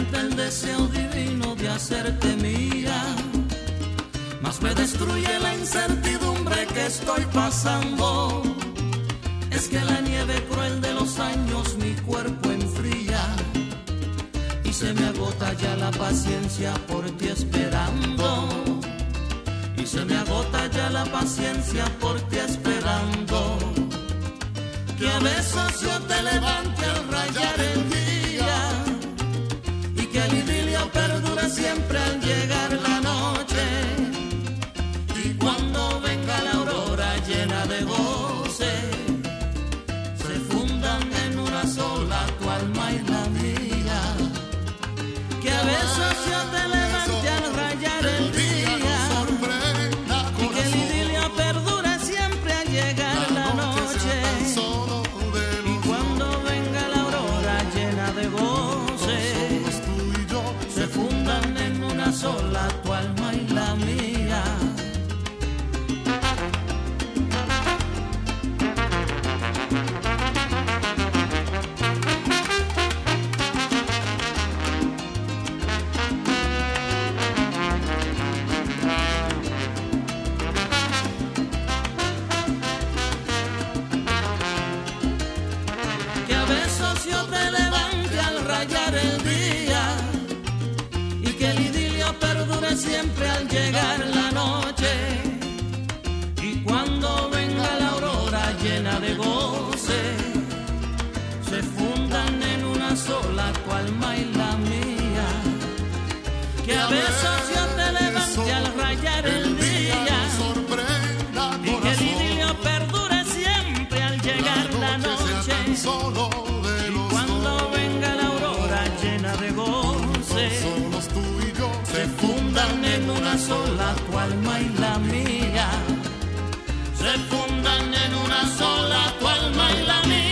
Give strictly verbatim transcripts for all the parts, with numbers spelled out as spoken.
aumenta el deseo divino de hacerte mía, más me destruye la incertidumbre que estoy pasando. Es que la nieve cruel de los años mi cuerpo enfría y se me agota ya la paciencia por ti esperando. Y se me agota ya la paciencia por ti esperando. Que a besos yo te levante al rayar el día y que el idilio perdure siempre al llegar la noche. Y cuando venga la aurora llena de goce, se fundan en una sola tu alma y la mía. Que a besos yo te levante al rayar el día y que el idilio perdure siempre al llegar la noche. Y cuando venga la aurora llena de goce, se fundan en una sola tu alma y la mía. Yo te levante al rayar el día y que el idilio perdure siempre al llegar la noche. Y cuando venga la aurora llena de goce, se fundan en una sola tu alma y la mía. Que a besos yo te levante al rayar el día y que el idilio perdure siempre al llegar la noche. Cuando venga la aurora llena de goce, se fundan en una sola tu alma y la mía. Se fundan en una sola tu alma y la mía.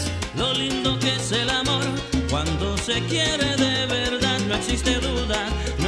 Se quiere de verdad, no existe duda,